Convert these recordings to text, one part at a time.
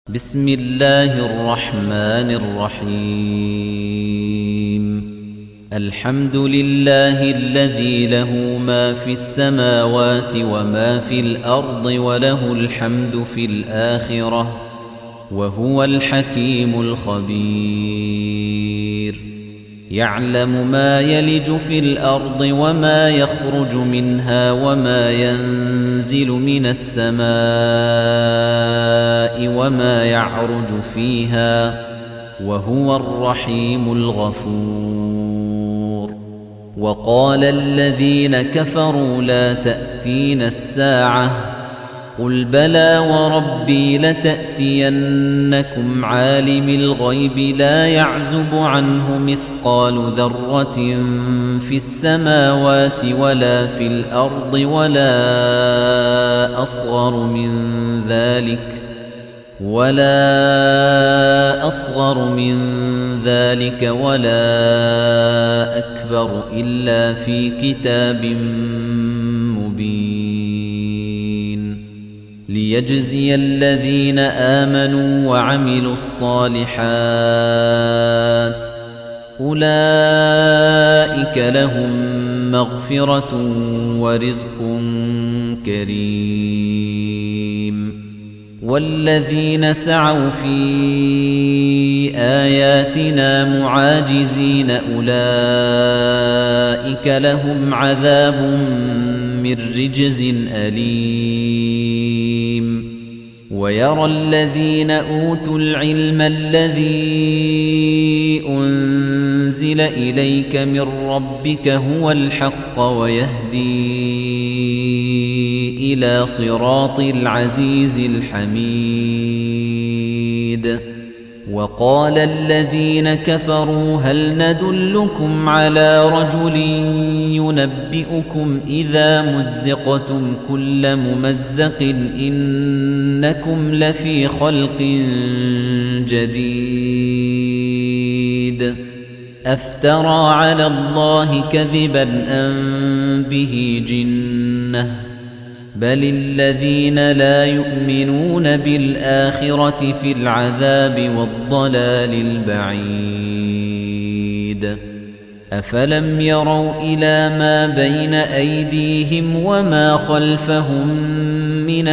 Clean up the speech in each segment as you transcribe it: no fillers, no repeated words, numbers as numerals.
بسم الله الرحمن الرحيم الحمد لله الذي له ما في السماوات وما في الأرض وله الحمد في الآخرة وهو الحكيم الخبير يعلم ما يلج في الأرض وما يخرج منها وما ينزل من السماء وما يعرج فيها وهو الرحيم الغفور وقال الذين كفروا لا تأتين الساعة قل بلى وربي لتأتينكم عالم الغيب لا يعزب عنه مثقال ذرة في السماوات ولا في الأرض ولا أصغر من ذلك ولا أكبر إلا في كتاب مبين ليجزي الذين آمنوا وعملوا الصالحات أولئك لهم مغفرة ورزق كريم والذين سعوا في آياتنا معاجزين أولئك لهم عذاب من رجز أليم ويرى الذين أوتوا العلم الذي أنزل إليك من ربك هو الحق ويهدي إلى صراط العزيز الحميد وقال الذين كفروا هل ندلكم على رجل ينبئكم إذا مزقتم كل ممزق إنكم لفي خلق جديد أفترى على الله كذبا أم به جنة بل الذين لا يؤمنون بالآخرة في العذاب والضلال البعيد أفلم يروا إلى ما بين أيديهم وما خلفهم من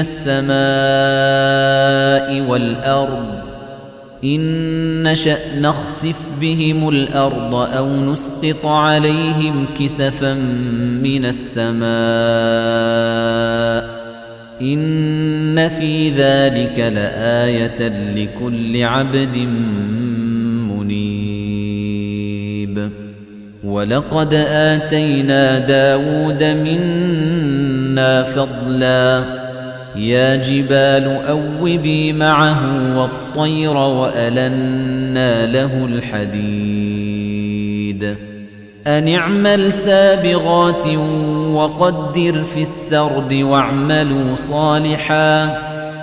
السماء والأرض إن نشأ نخسف بهم الأرض أو نسقط عليهم كسفا من السماء إن في ذلك لآية لكل عبد منيب ولقد آتينا داود منا فضلا يا جبال أوبي معه والطير وألنا له الحديد أن اعمل سابغات وقدر في السرد واعملوا صالحا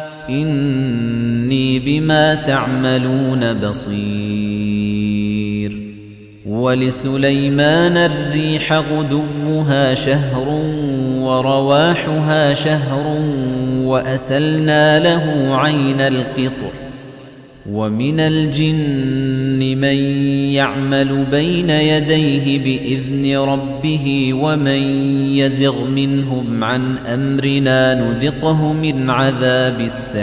إني بما تعملون بصير ولسليمان الريح غدوها شهر ورواحها شهر وأسلنا له عين القطر ومن الجن من يعمل بين يديه بإذن ربه ومن يزغ منهم عن أمرنا نذقه من عذاب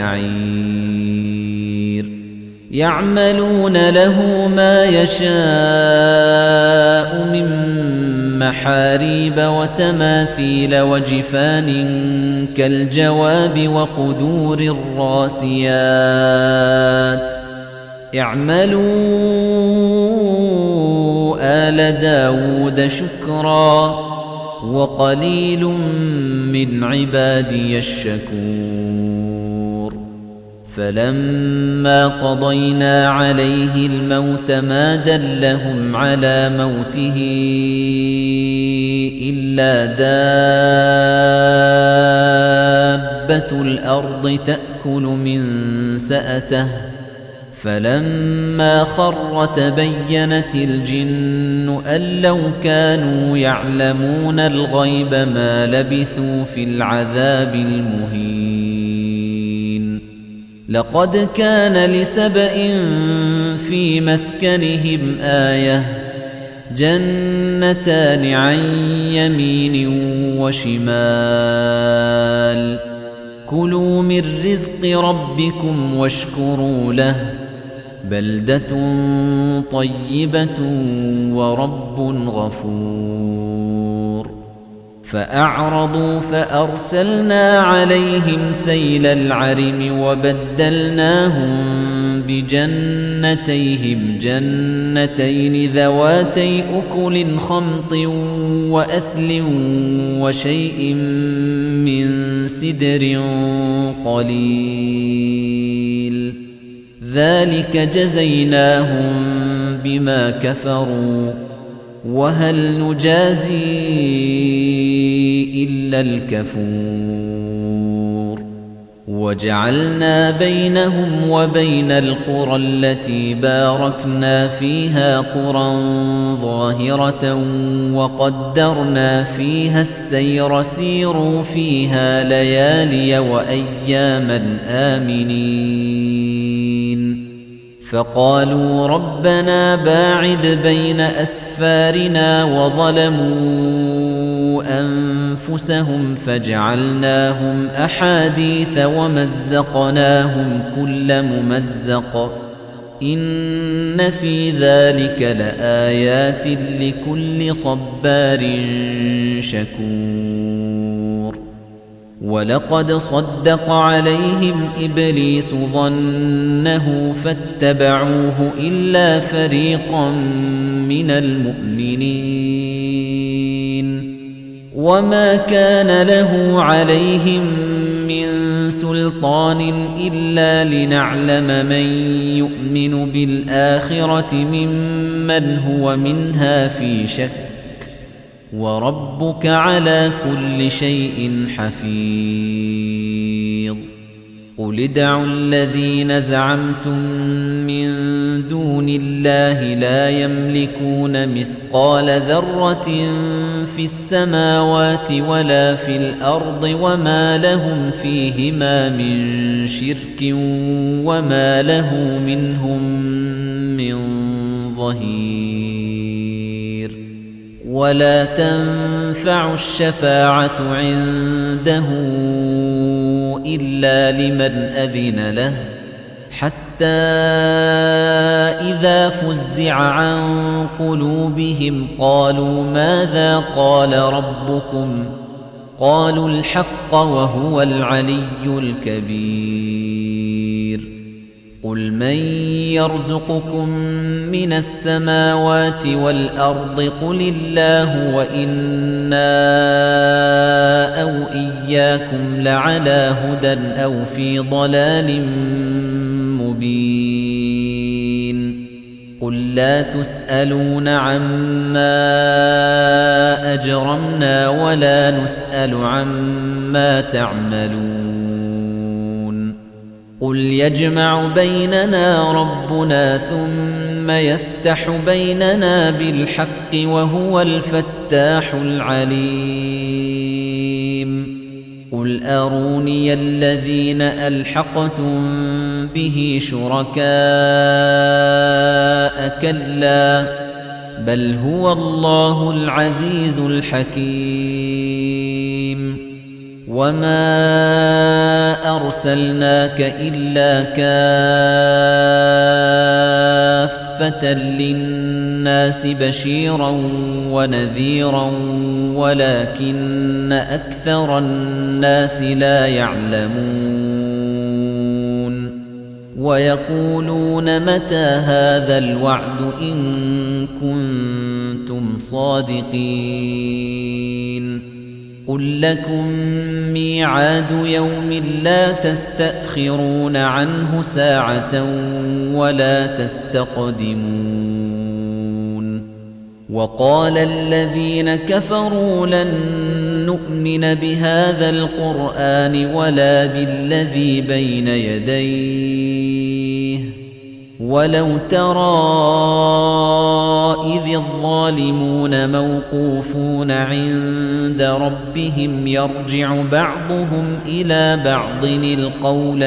السعير يعملون له ما يشاء من محاريب وتماثيل وجفان كالجواب وقدور الراسيات اعملوا آل داود شكرا وقليل من عبادي الشكور فلما قضينا عليه الموت ما دلهم على موته إلا دابة الأرض تأكل من سأته فلما خر تبينت الجن أن لو كانوا يعلمون الغيب ما لبثوا في العذاب المهين لقد كان لسبإ في مسكنهم آية جنتان عن يمين وشمال كلوا من رزق ربكم واشكروا له بلدة طيبة ورب غفور فأعرضوا فأرسلنا عليهم سيل العرم وبدلناهم بجنتيهم جنتين ذواتي أكل خمط وأثل وشيء من سدر قليل ذلك جزيناهم بما كفروا وهل نجازي إلا الكفور وجعلنا بينهم وبين القرى التي باركنا فيها قرى ظاهرة وقدرنا فيها السير سيروا فيها ليالي وأياما آمنين فقالوا ربنا باعد بين أسفارنا وظلموا أنفسهم فجعلناهم أحاديث ومزقناهم كل ممزق إن في ذلك لآيات لكل صبار شكور ولقد صدق عليهم إبليس ظنه فاتبعوه إلا فريقا من المؤمنين وما كان له عليهم من سلطان إلا لنعلم من يؤمن بالآخرة ممن هو منها في شك وربك على كل شيء حفيظ قل ادعوا الذين زعمتم من دون الله لا يملكون مثقال ذرة في السماوات ولا في الأرض وما لهم فيهما من شرك وما له منهم من ظهير ولا تنفع الشفاعة عنده إلا لمن أذن له حتى إذا فزع عن قلوبهم قالوا ماذا قال ربكم قالوا الحق وهو العلي الكبير قل من يرزقكم من السماوات والأرض قل الله وإنا أو إياكم لعلى هدى أو في ضلال مبين قل لا تسألون عما أجرمنا ولا نسأل عما تعملون قل يجمع بيننا ربنا ثم يفتح بيننا بالحق وهو الفتاح العليم قل أروني الذين ألحقتم به شركاء كلا بل هو الله العزيز الحكيم وما أرسلناك إلا كافة للناس بشيرا ونذيرا ولكن أكثر الناس لا يعلمون ويقولون متى هذا الوعد إن كنتم صادقين قل لكم ميعاد يوم لا تستأخرون عنه ساعة ولا تستقدمون وقال الذين كفروا لن نؤمن بهذا القرآن ولا بالذي بين يديه ولو ترى إذ الظالمون موقوفون عند ربهم يرجع بعضهم إلى بعض القول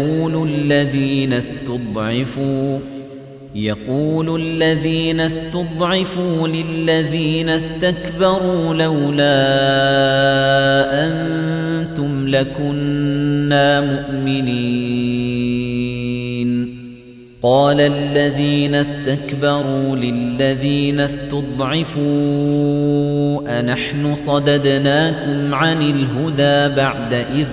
يقول الذين استضعفوا للذين استكبروا لولا أنتم لكنا مؤمنين قال الذين استكبروا للذين استضعفوا أنحن صددناكم عن الهدى بعد إذ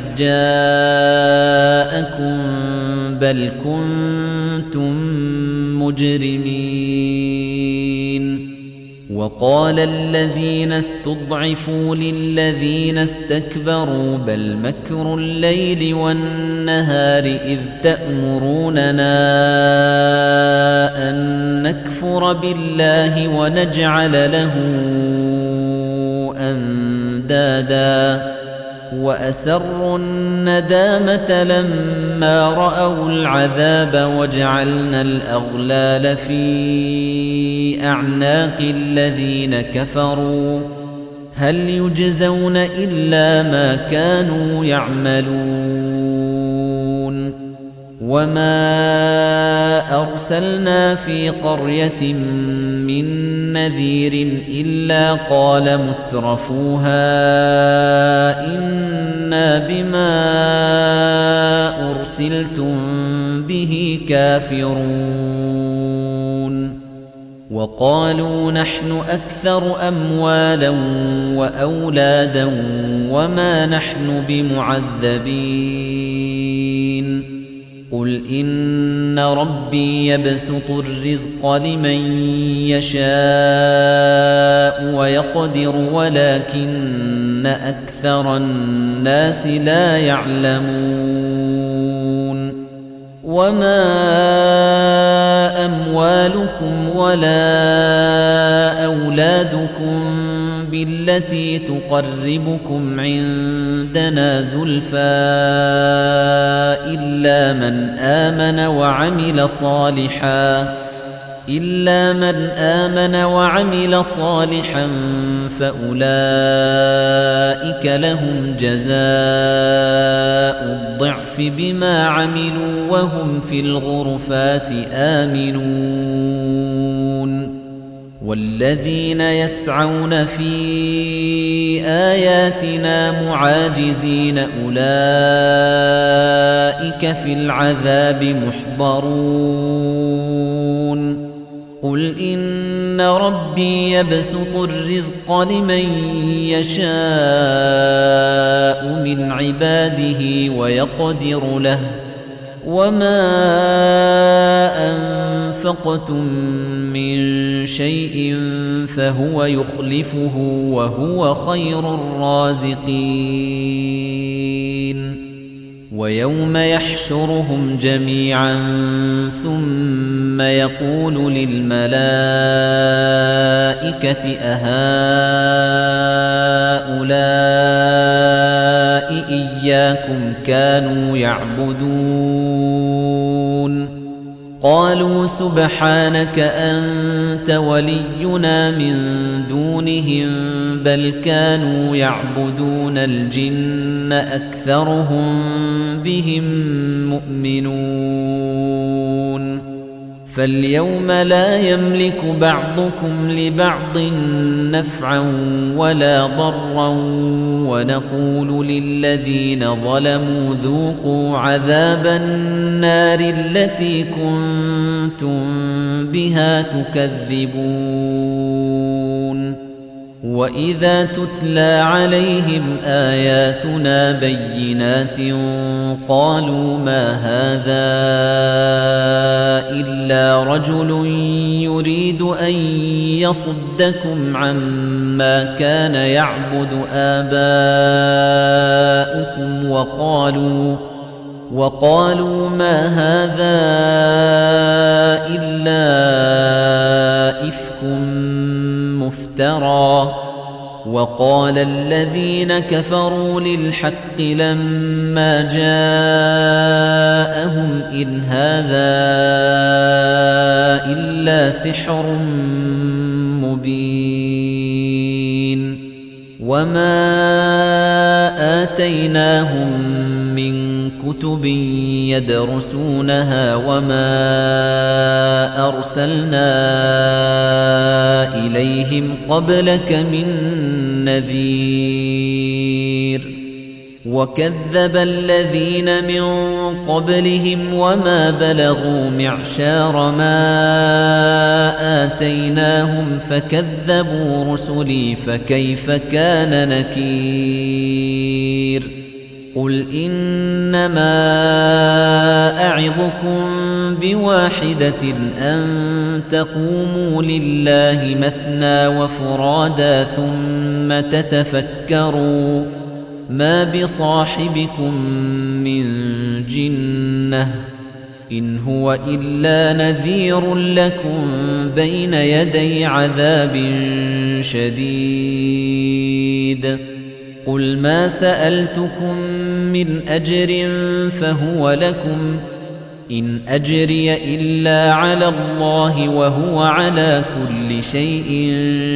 جاءكم بل كنتم مجرمين وقال الذين استضعفوا للذين استكبروا بل مكر الليل والنهار إذ تأمروننا أن نكفر بالله ونجعل له أندادا وأسروا الندامة لما رأوا العذاب وجعلنا الأغلال في أعناق الذين كفروا هل يجزون إلا ما كانوا يعملون وما أرسلنا في قرية من نذير إلا قال مترفوها إنا بما أرسلتم به كافرون وقالوا نحن أكثر أموالا وأولادا وما نحن بمعذبين قل إن ربي يبسط الرزق لمن يشاء ويقدر ولكن أكثر الناس لا يعلمون وما أموالكم ولا أولادكم بالتي تقربكم عندنا زلفى إلا من آمن وعمل صالحا فأولئك لهم جزاء الضعف بما عملوا وهم في الغرفات آمنون والذين يسعون في آياتنا معاجزين أولئك في العذاب محضرون قل إن ربي يبسط الرزق لمن يشاء من عباده ويقدر له وما أنفقتم من شيء فهو يخلفه وهو خير الرازقين ويوم يحشرهم جميعا ثم يقول للملائكة أهؤلاء إياكم كانوا يعبدون قالوا سبحانك أنت ولينا من دونهم بل كانوا يعبدون الجن أكثرهم بهم مؤمنون فاليوم لا يملك بعضكم لبعض نفعا ولا ضرا ونقول للذين ظلموا ذوقوا عذاب النار التي كنتم بها تكذبون وإذا تتلى عليهم آياتنا بينات قالوا ما هذا إلا رجل يريد أن يصدكم عما كان يعبد آباؤكم وقالوا ما هذا إلا إفك مفترى وقال الذين كفروا للحق لما جاءهم إن هذا إلا سحر وما آتيناهم من كتب يدرسونها وما أرسلنا إليهم قبلك من نذير وكذب الذين من قبلهم وما بلغوا معشار ما آتيناهم فكذبوا رسلي فكيف كان نكير قل إنما أعظكم بواحدة أن تقوموا لله مثنى وفرادا ثم تتفكروا ما بصاحبكم من جنة إن هو إلا نذير لكم بين يدي عذاب شديد قل ما سألتكم من أجر فهو لكم إن أجري إلا على الله وهو على كل شيء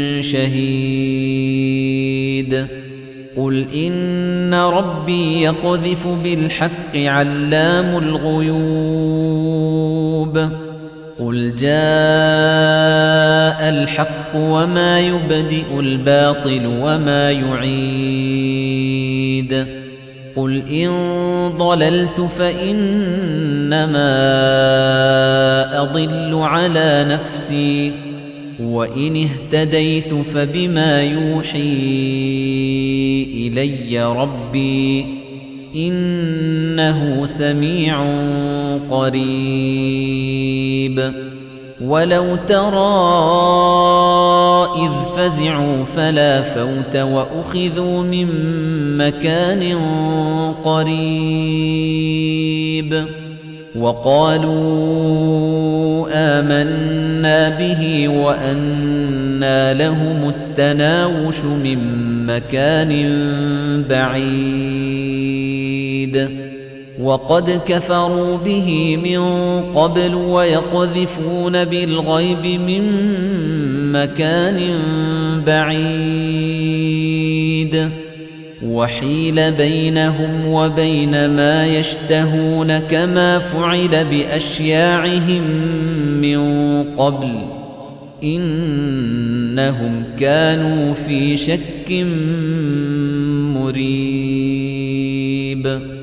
شهيد قل إن ربي يقذف بالحق علام الغيوب قل جاء الحق وما يبدئ الباطل وما يعيد قل إن ضللت فإنما أضل على نفسي وإن اهتديت فبما يوحي إلي ربي إنه سميع قريب ولو ترى إذ فزعوا فلا فوت وأخذوا من مكان قريب وقالوا آمنا به وأنى لهم التناوش من مكان بعيد وقد كفروا به من قبل ويقذفون بالغيب من مكان بعيد وحيل بينهم وبين ما يشتهون كما فعل بأشياعهم من قبل إنهم كانوا في شك مريب